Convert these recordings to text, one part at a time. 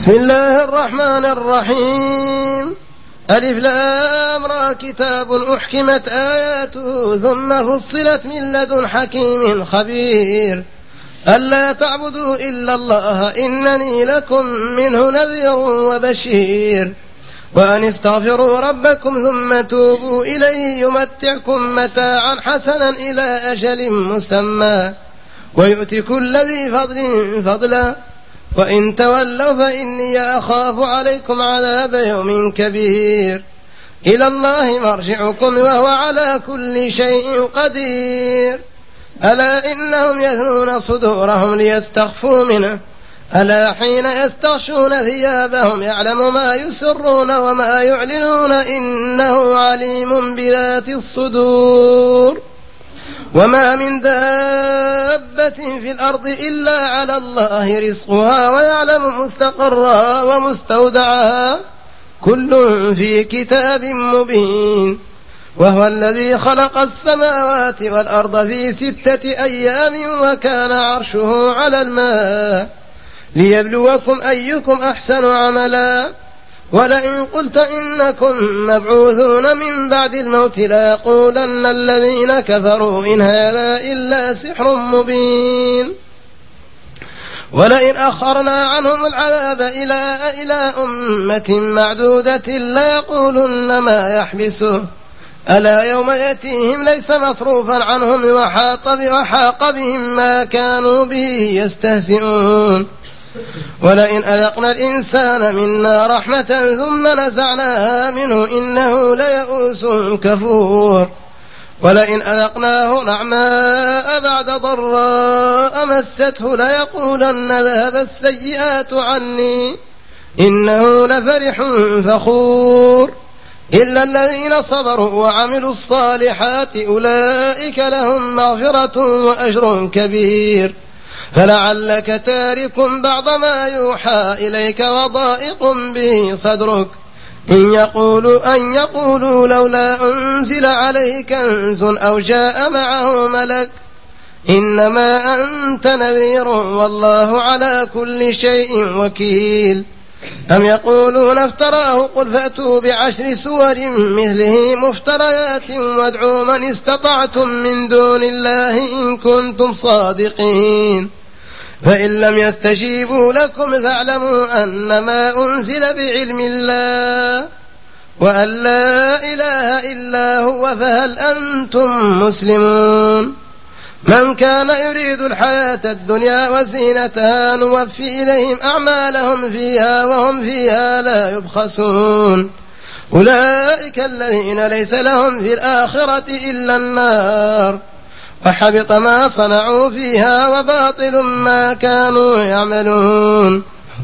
بسم الله الرحمن الرحيم. ألف لام را كتاب أحكمت آياته ثم فصلت من لدن حكيم خبير ألا تعبدوا إلا الله إنني لكم منه نذير وبشير وأن استغفروا ربكم ثم توبوا إليه يمتعكم متاعا حسنا إلى أجل مسمى ويؤتي كل ذي فضل فضلا وإن تولوا فإني أخاف عليكم عذاب يوم كبير إلى الله مرجعكم وهو على كل شيء قدير ألا إنهم يثنون صدورهم ليستخفوا منه ألا حين يستغشون ثيابهم يعلم ما يسرون وما يعلنون إنه عليم بذات الصدور. وما من دابة في الأرض إلا على الله رزقها ويعلم مستقرها ومستودعها كل في كتاب مبين. وهو الذي خلق السماوات والأرض في 6 أيام وكان عرشه على الماء ليبلوكم أيكم أحسن عملا ولئن قلت إنكم مبعوثون من بعد الموت ليقولن الذين كفروا إن هذا إلا سحر مبين. ولئن أخرنا عنهم العذاب إلى أمة معدودة ليقولن ما يحبسه ألا يوم يأتيهم ليس مصروفا عنهم وحاق بهم ما كانوا به يستهزئون. ولئن أذقنا الإنسان منا رحمة ثم نزعناها منه إنه ليئوس كفور. ولئن أذقناه نعماء بعد ضراء مسته ليقولن ذهب السيئات عني إنه لفرح فخور. إلا الذين صبروا وعملوا الصالحات أولئك لهم مغفرة وأجر كبير. فلعلك تارك بعض ما يوحى إليك وضائق به صدرك أن يقولوا لولا أنزل عليه كنز أو جاء معه ملك إنما أنت نذير والله على كل شيء وكيل. أم يقولون افتراه قل فأتوا ب10 سور مثله مفتريات وادعوا من استطعتم من دون الله إن كنتم صادقين. فإن لم يستجيبوا لكم فاعلموا أنما أنزل بعلم الله وأن لا إله إلا هو فهل أنتم مسلمون. من كان يريد الحياة الدنيا وزينتها نوفي إليهم أعمالهم فيها وهم فيها لا يبخسون. أولئك الذين ليس لهم في الآخرة إلا النار وحبط ما صنعوا فيها وباطل ما كانوا يعملون.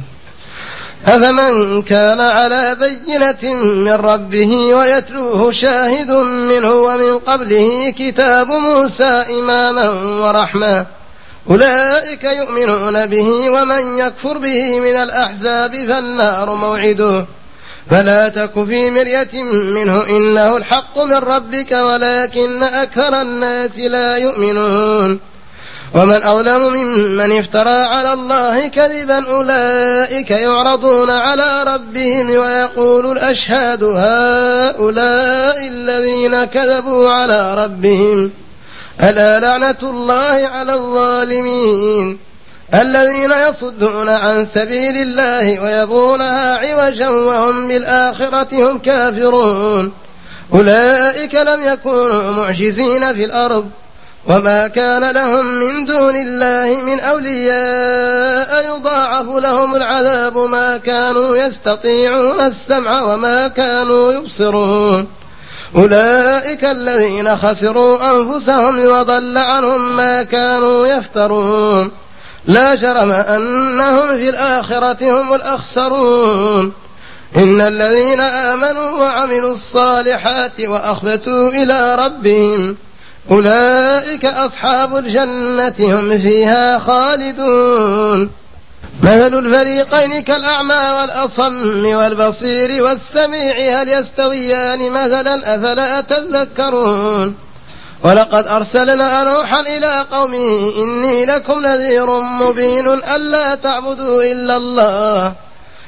أفمن كان على بينة من ربه ويتلوه شاهد منه ومن قبله كتاب موسى إماما ورحمة أولئك يؤمنون به ومن يكفر به من الأحزاب فالنار موعده فلا تك في مرية منه إنه الحق من ربك ولكن أكثر الناس لا يؤمنون. ومن أظلم ممن افترى على الله كذبا أولئك يعرضون على ربهم ويقول الأشهاد هؤلاء الذين كذبوا على ربهم ألا لعنة الله على الظالمين الذين يصدون عن سبيل الله ويبغونها عوجا وهم بالآخرة هم كافرون. أولئك لم يكونوا معجزين في الأرض وما كان لهم من دون الله من أولياء يضاعف لهم العذاب ما كانوا يستطيعون السمع وما كانوا يبصرون. أولئك الذين خسروا أنفسهم وضل عنهم ما كانوا يفترون. لا جرم أنهم في الآخرة هم الأخسرون. إن الذين آمنوا وعملوا الصالحات وأخبتوا إلى ربهم أولئك أصحاب الجنة هم فيها خالدون. مثل الفريقين كالأعمى والأصم والبصير والسميع هل يستويان مثلا أفلا تذكرون. ولقد أرسلنا نوحا إلى قومه إني لكم نذير مبين ألا تعبدوا إلا الله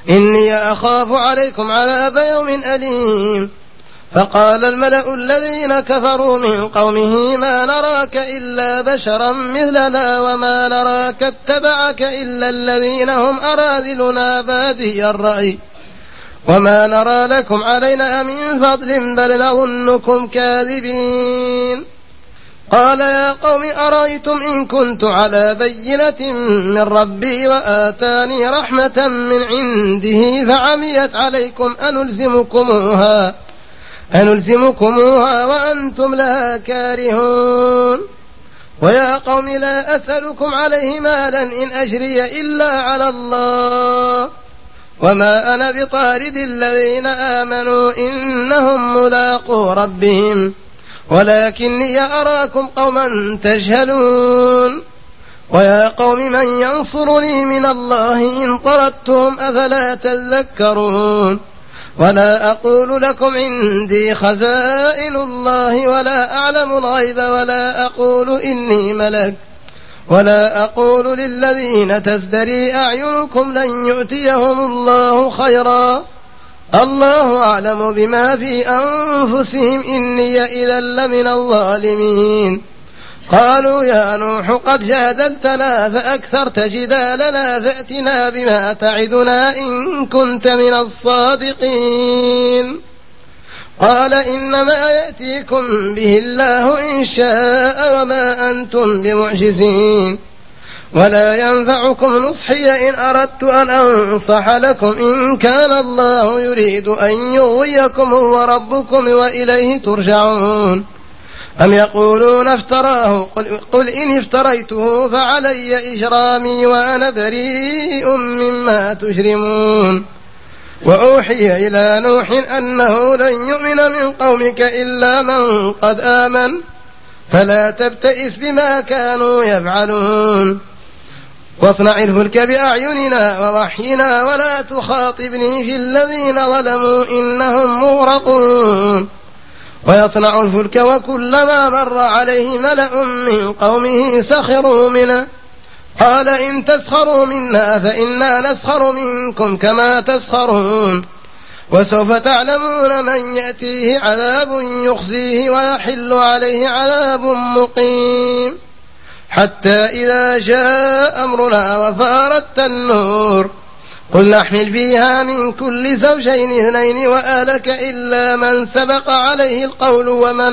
إني أخاف عليكم عذاب يوم أليم. فقال الملأ الذين كفروا من قومه ما نراك إلا بشرا مثلنا وما نراك اتبعك إلا الذين هم أراذلنا بادي الرأي وما نرى لكم علينا من فضل بل نظنكم كاذبين. قال يا قوم أرأيتم إن كنت على بينة من ربي وآتاني رحمة من عنده فعميت عليكم أنلزمكموها وأنتم لها كارهون. ويا قوم لا أسألكم عليه مالا إن أجري إلا على الله وما أنا بطارد الذين آمنوا إنهم ملاقو ربهم ولكني أراكم قوما تجهلون. ويا قوم من ينصرني من الله إن طردتهم أفلا تذكرون. ولا أقول لكم عندي خزائن الله ولا أعلم الغيب ولا أقول إني ملك ولا أقول للذين تزدري أعينكم لن يؤتيهم الله خيرا الله أعلم بما في أنفسهم إني إذا لمن الظالمين. قالوا يا نوح قد جادلتنا فأكثرت جدالنا فأتنا بما تعدنا إن كنت من الصادقين. قال إنما يأتيكم به الله إن شاء وما أنتم بمعجزين ولا ينفعكم نصحي إن أردت أن أنصح لكم إن كان الله يريد أن يغويكم وربكم وإليه ترجعون. أم يقولون افتراه قل إن افتريته فعلي إجرامي وأنا بريء مما تجرمون. وأوحي إلى نوح أنه لن يؤمن من قومك إلا من قد آمن فلا تبتئس بما كانوا يفعلون واصنع الفلك بأعيننا ووحينا ولا تخاطبني في الذين ظلموا إنهم مغرقون. ويصنع الفلك وكلما مر عليه ملأ من قومه سخروا منه قال إن تسخروا منا فإنا نسخر منكم كما تسخرون وسوف تعلمون من يأتيه عذاب يخزيه ويحل عليه عذاب مقيم. حتى إذا جاء أمرنا وفارت النور قل نحمل فيها من كل زوجين اثنين وأهلك إلا من سبق عليه القول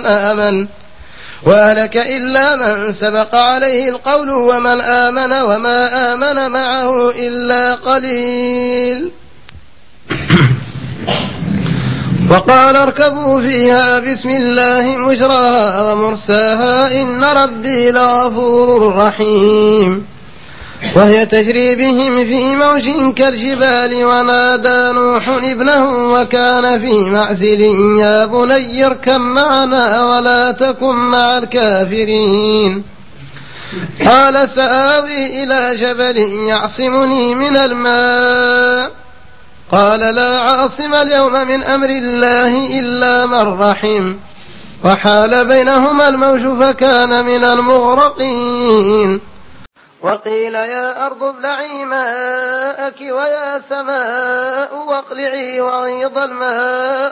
ومن آمن وما آمن معه إلا قليل. وقال اركبوا فيها بسم الله مجراها ومرساها إن ربي لغفور رحيم. وهي تجري بهم في موج كالجبال ونادى نوح ابنه وكان في معزل يا بني اركب معنا ولا تكن مع الكافرين. قال سآوي إلى جبل يعصمني من الماء قال لا عاصم اليوم من أمر الله إلا من رحم وحال بينهما الموج فكان من المغرقين. وقيل يا أرض ابلعي ماءك ويا سماء واقلعي وغيض الماء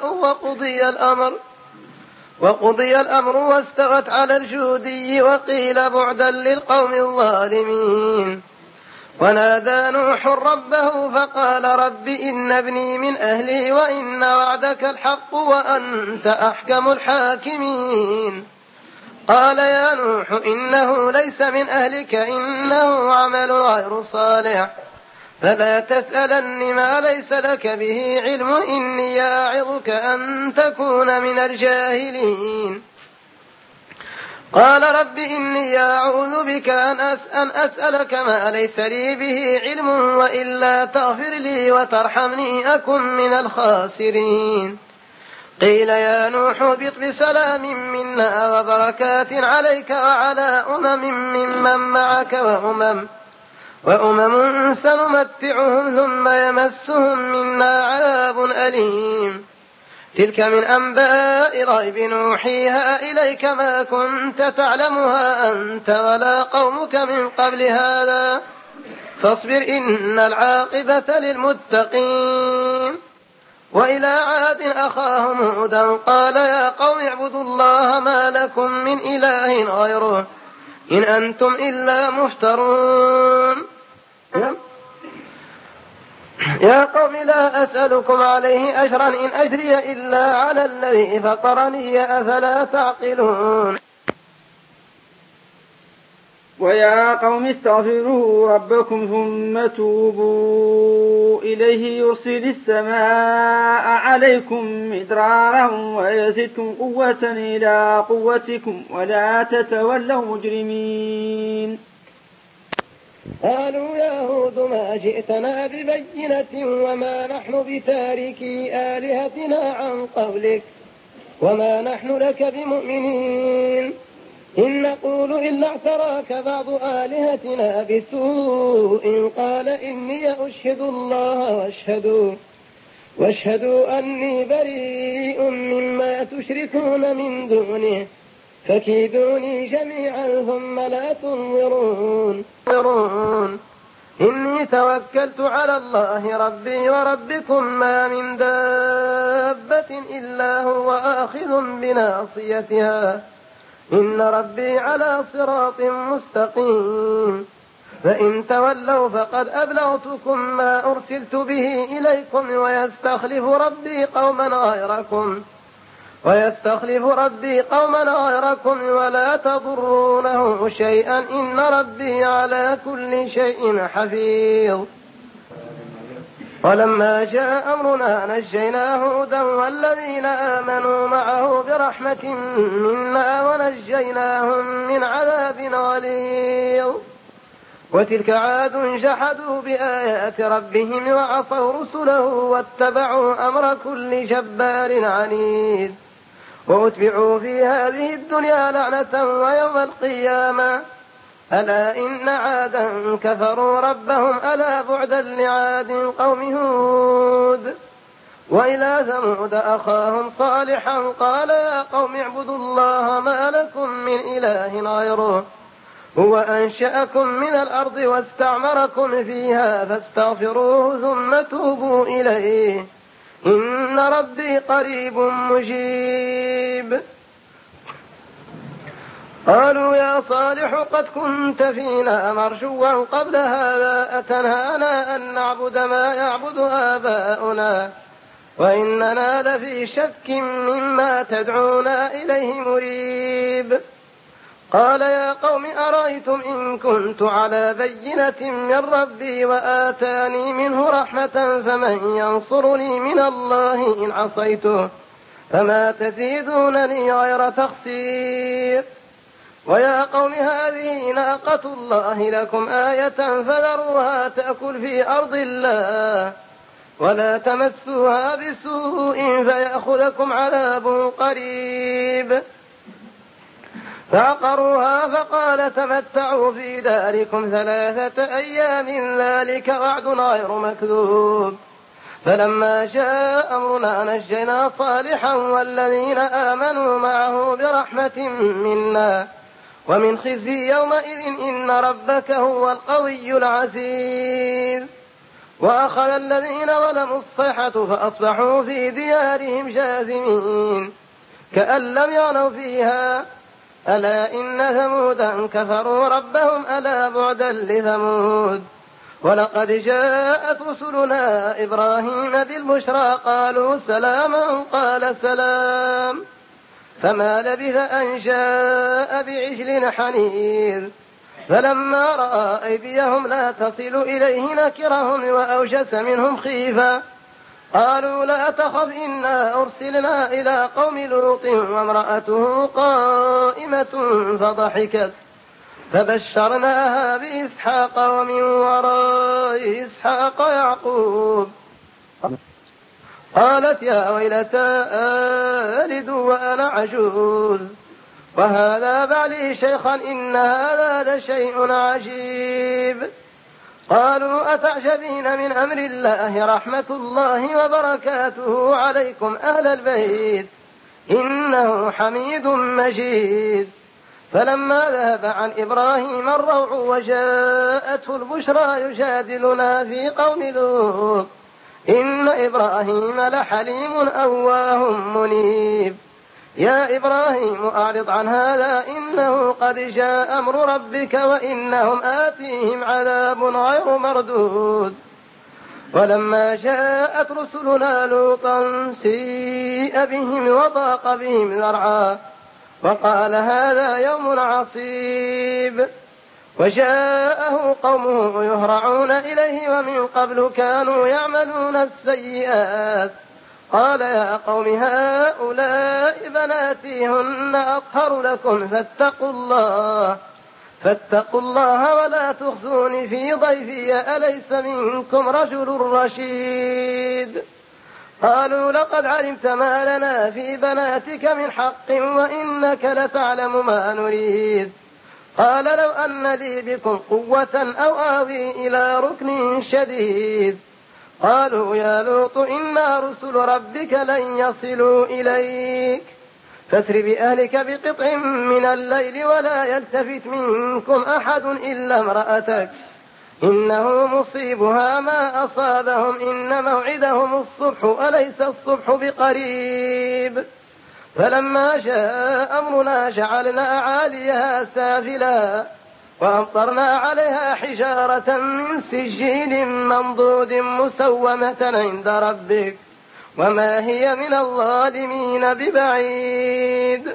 وقضي الأمر واستوت على الجودي وقيل بعدا للقوم الظالمين. ونادى نوح ربه فقال رب إن ابني من أهلي وإن وعدك الحق وأنت أحكم الحاكمين. قال يا نوح إنه ليس من أهلك إنه عمل غير صالح فلا تسألني ما ليس لك به علم إني أعظك أن تكون من الجاهلين. قال رب إني أعوذ بك أن أسألك ما ليس لي به علم وإلا تغفر لي وترحمني أكن من الخاسرين. قيل يا نوح اهبط بسلام منا وبركات عليك وعلى ممن معك وأمم سنمتعهم ثم يمسهم منا عذاب أليم. تلك من أنباء الغيب نوحيها إليك ما كنت تعلمها أنت ولا قومك من قبل هذا فاصبر إن العاقبة للمتقين. وإلى عاد أخاهم هودا قال يا قوم اعبدوا الله ما لكم من إله غيره إن أنتم إلا مفترون. يا قوم لا أسألكم عليه أجرا إن أجري إلا على الذي فطرني أفلا تعقلون. ويا قوم استغفروا ربكم ثم توبوا إليه يرسل السماء عليكم مدرارا ويزدكم قوة إلى قوتكم ولا تتولوا مجرمين. قالوا يا هود ما جئتنا ببينة وما نحن بتاركي آلهتنا عن قولك وما نحن لك بمؤمنين إن نقول إلا اعتراك بعض آلهتنا بسوء قال إني أشهد الله واشهدوا أني بريء مما تشركون من دونه فكيدوني جميعا ثم لا تنظرون. إني توكلت على الله ربي وربكم ما من دابة إلا هو آخذ بناصيتها إن ربي على صراط مستقيم. فإن تولوا فقد أبلغتكم ما أرسلت به إليكم ويستخلف ربي قوما غيركم ولا تضرونه شيئا إن ربي على كل شيء حفيظ. ولما جاء أمرنا نجينا هودا والذين آمنوا معه برحمة منا ونجيناهم من عذاب غليظ. وتلك عاد جحدوا بآيات ربهم وعصوا رسله واتبعوا أمر كل جبار عنيد وأتبعوا في هذه الدنيا لعنة ويوم القيامة ألا إن عادا كفروا ربهم ألا بعدا لعاد قوم هود. وإلى ثمود أخاهم صالحا قال يا قوم اعبدوا الله ما لكم من إله غيره هو أنشأكم من الأرض واستعمركم فيها فاستغفروه ثم توبوا إليه إن ربي قريب مجيب. قالوا يا صالح قد كنت فينا مرجوا قبل هذا أتنهانا أن نعبد ما يعبد آباؤنا وإننا لفي شك مما تدعونا إليه مريب. قال يا قوم أرأيتم إن كنت على بينة من ربي وآتاني منه رحمة فمن ينصرني من الله إن عصيته فما تزيدونني غير تخسير. ويا قوم هذه ناقة الله لكم آية فذروها تأكل في أرض الله ولا تمسوها بسوء فيأخذكم عذاب قريب. فعقروها فقال تمتعوا في داركم 3 أيام ذلك وعد غير مكذوب. فلما جاء أمرنا نجينا صالحا والذين آمنوا معه برحمة منا ومن خزي يومئذ إن ربك هو القوي العزيز. وأخذ الذين ظلموا الصيحة فأصبحوا في ديارهم جاثمين كأن لم يغنوا فيها ألا إن ثمودا كفروا ربهم ألا بعدا لثمود. ولقد جاءت رسلنا إبراهيم بالبشرى قالوا سلاما قال سلام فما لبث أن جاء بعجل حنيذ. فلما رأى أيديهم لا تصل إليه نكرهم وأوجس منهم خيفة قالوا لا تخف إنا أرسلنا إلى قوم لوط وامرأته قائمة فضحكت فبشرناها بإسحاق ومن وراء إسحاق يعقوب. قالت يا ويلتى آلد وأنا عجوز وهذا بعلي شيخا إن هذا لشيء عجيب. قالوا أتعجبين من أمر الله رحمة الله وبركاته عليكم أهل البيت إنه حميد مجيد. فلما ذهب عن إبراهيم الروع وجاءته البشرى يجادلنا في قوم لوط إن إبراهيم لحليم أواه منيب. يا إبراهيم أعرض عن هذا إنه قد جاء أمر ربك وإنهم آتيهم عذاب غير مردود. ولما جاءت رسلنا لوطا سيء بهم وضاق بهم ذرعا وقال هذا يوم عصيب. وجاءه قومه يهرعون إليه ومن قبل كانوا يعملون السيئات. قال يا قوم هؤلاء بناتي هن أطهر لكم فاتقوا الله ولا تخزوني في ضيفي أليس منكم رجل رشيد. قالوا لقد علمت ما لنا في بناتك من حق وإنك لتعلم ما نريد. قال لو أن لي بكم قوة أو آوي إلى ركن شديد. قالوا يا لوط إنا رسل ربك لن يصلوا إليك فاسر بأهلك بقطع من الليل ولا يلتفت منكم أحد إلا امرأتك إنه مصيبها ما أصابهم إن موعدهم الصبح أليس الصبح بقريب. فلما جاء أمرنا جعلنا عاليها سافلا وأمطرنا عليها حجارة من سجيل منضود مسومة عند ربك وما هي من الظالمين ببعيد.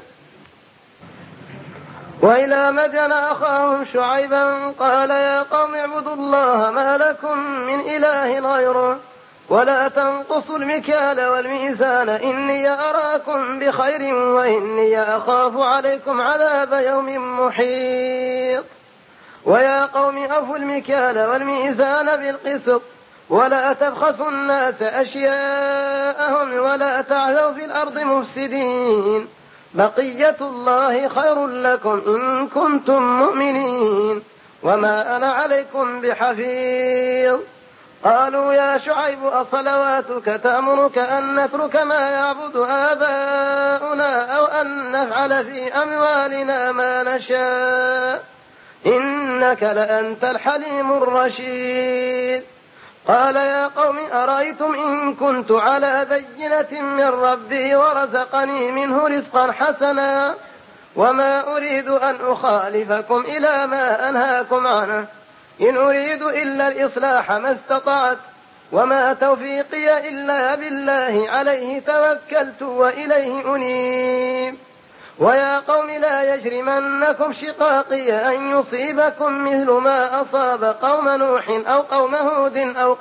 وإلى مدين أخاهم شعيبا قال يا قوم اعبدوا الله ما لكم من إله غيره ولا تنقصوا المكيال والميزان إني أراكم بخير وإني أخاف عليكم عذاب يوم محيط. ويا قوم أوفوا المكيال والميزان بالقسط ولا تبخسوا الناس أشياءهم ولا تعثوا في الأرض مفسدين بقية الله خير لكم إن كنتم مؤمنين وما أنا عليكم بحفيظ. قالوا يا شعيب أصلواتك تأمرك أن نترك ما يعبد آباؤنا أو أن نفعل في أموالنا ما نشاء إنك لأنت الحليم الرشيد. قال يا قوم أرأيتم إن كنت على بينة من ربي ورزقني منه رزقا حسنا وما أريد أن أخالفكم إلى ما أنهاكم عنه إن أريد إلا الإصلاح ما استطعت وما توفيقي إلا بالله عليه توكلت وإليه أنيب. ويا قوم لا يجرمنكم شقاقي أن يصيبكم مثل ما أصاب قوم نوح أو قوم هود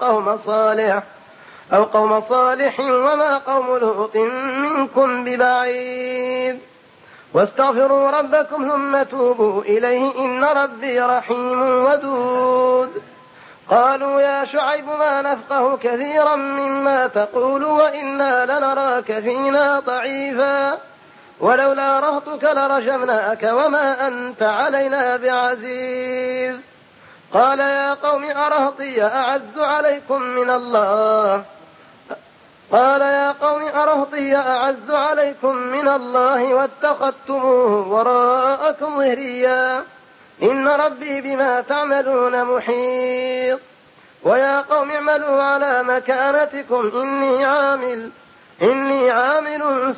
أو قوم صالح وما قوم لوط منكم ببعيد. واستغفروا ربكم ثم توبوا إليه إن ربي رحيم ودود. قالوا يا شعيب ما نفقه كثيرا مما تقول وإنا لنراك فينا ضعيفا ولولا رهطك لرجمناك وما أنت علينا بعزيز. قال يا قوم أرهطي أعز عليكم من الله واتخذتموه وراءكم ظهريا إن ربي بما تعملون محيط. ويا قوم اعملوا على مكانتكم إني عامل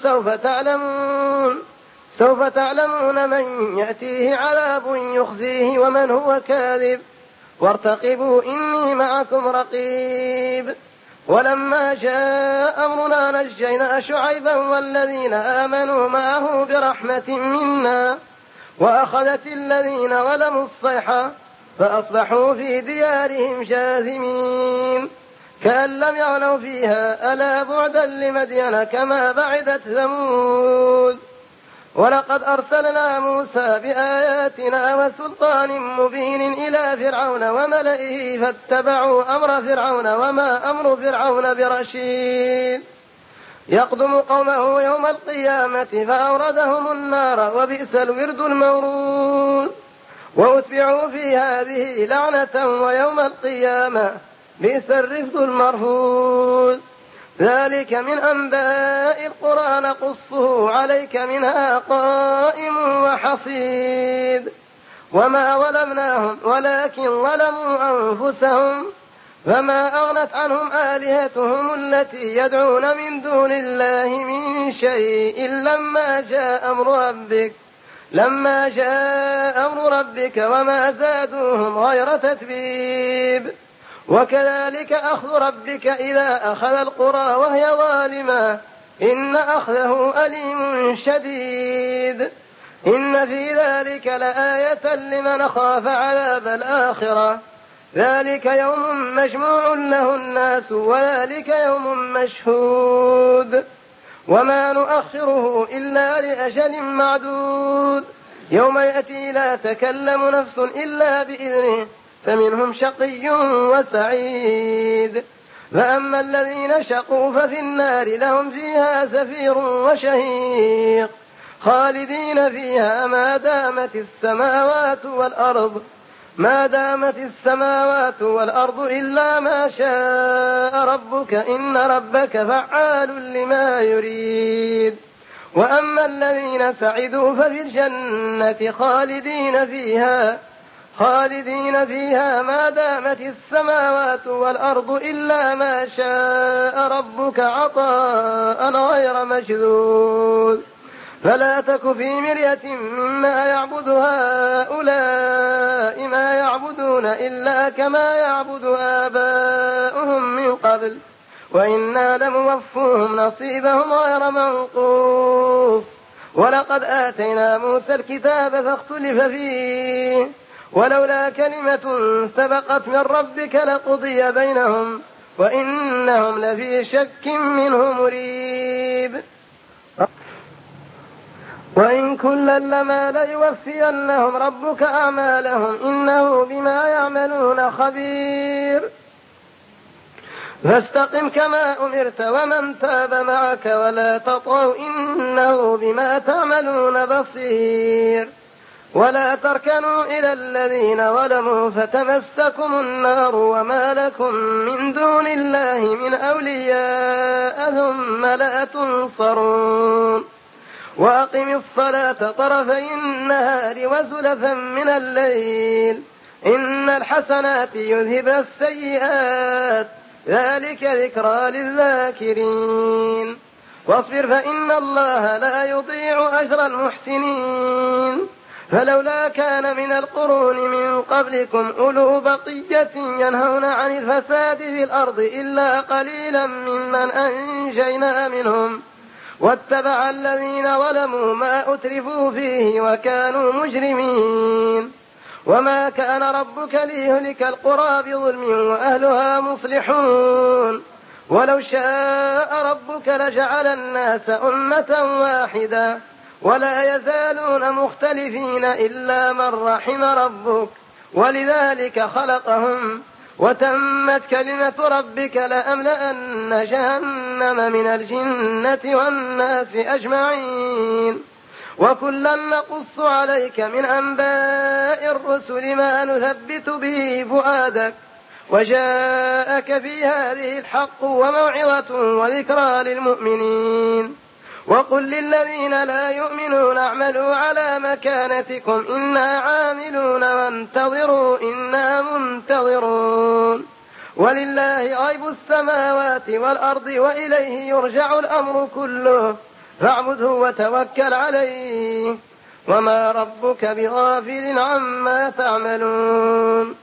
سوف تعلمون من يأتيه عذاب يخزيه ومن هو كاذب وارتقبوا إني معكم رقيب. ولما جاء أمرنا نجينا شعيبا والذين آمنوا معه برحمة منا وأخذت الذين ظلموا الصيحة فأصبحوا في ديارهم جاثمين كأن لم يغنوا فيها ألا بعدا لمدين كما بعدت ثمود. ولقد أرسلنا موسى بآياتنا وسلطان مبين إلى فرعون وملئه فاتبعوا أمر فرعون وما أمر فرعون برشيد يقدم قومه يوم القيامة فأوردهم النار وبئس الورد المورود. وأتبعوا في هذه لعنة ويوم القيامة بئس الرفد المرفود. ذلك من أنباء القرى نقصه عليك منها قائم وحصيد وما ظلمناهم ولكن ظلموا أنفسهم فما أغنت عنهم آلهتهم التي يدعون من دون الله من شيء لما جاء أمر ربك وما زادوهم غير تتبيب وكذلك أخذ ربك إذا أخذ القرى وهي ظالمة إن أخذه أليم شديد إن في ذلك لآية لمن خاف عذاب الآخرة ذلك يوم مجموع له الناس وذلك يوم مشهود وما نؤخره إلا لأجل معدود يوم يأتي لا تكلم نفس إلا بإذنه فمنهم شقي وسعيد فأما الذين شقوا ففي النار لهم فيها زفير وشهيق خالدين فيها ما دامت السماوات والأرض إلا ما شاء ربك إن ربك فعال لما يريد وأما الذين سعدوا ففي الجنة خالدين فيها ما دامت السماوات والأرض إلا ما شاء ربك عطاء غير مجذوذ فلا تك في مرية مما يعبد هؤلاء ما يعبدون إلا كما يعبد آباؤهم من قبل وإنا لموفوهم نصيبهم غير منقوص ولقد آتينا موسى الكتاب فاختلف فيه ولولا كلمة سبقت من ربك لقضي بينهم وإنهم لفي شك منه مريب وإن كلا لما ليوفينهم ربك أعمالهم إنه بما يعملون خبير فاستقم كما أمرت ومن تاب معك ولا تطغوا إنه بما تعملون بصير ولا تركنوا إلى الذين ظلموا فتمسكم النار وما لكم من دون الله من أولياء ثم لا تنصرون وأقم الصلاة طرفي النهار وزلفا من الليل إن الحسنات يذهبن السيئات ذلك ذكرى للذاكرين واصبر فإن الله لا يضيع أجر المحسنين فلولا كان من القرون من قبلكم أولو بقية ينهون عن الفساد في الأرض إلا قليلا ممن أنجينا منهم واتبع الذين ظلموا ما أترفوا فيه وكانوا مجرمين وما كان ربك ليهلك القرى بظلم وأهلها مصلحون ولو شاء ربك لجعل الناس أمة واحدة ولا يزالون مختلفين إلا من رحم ربك ولذلك خلقهم وتمت كلمة ربك لأملأن جهنم من الجنة والناس أجمعين وكلا نقص عليك من أنباء الرسل ما نثبت به فؤادك وجاءك في هذه الحق وموعظة وذكرى للمؤمنين وقل للذين لا يؤمنون اعملوا على مكانتكم إنا عاملون وانتظروا إنا منتظرون ولله غيب السماوات والأرض وإليه يرجع الأمر كله فاعبده وتوكل عليه وما ربك بغافل عما تعملون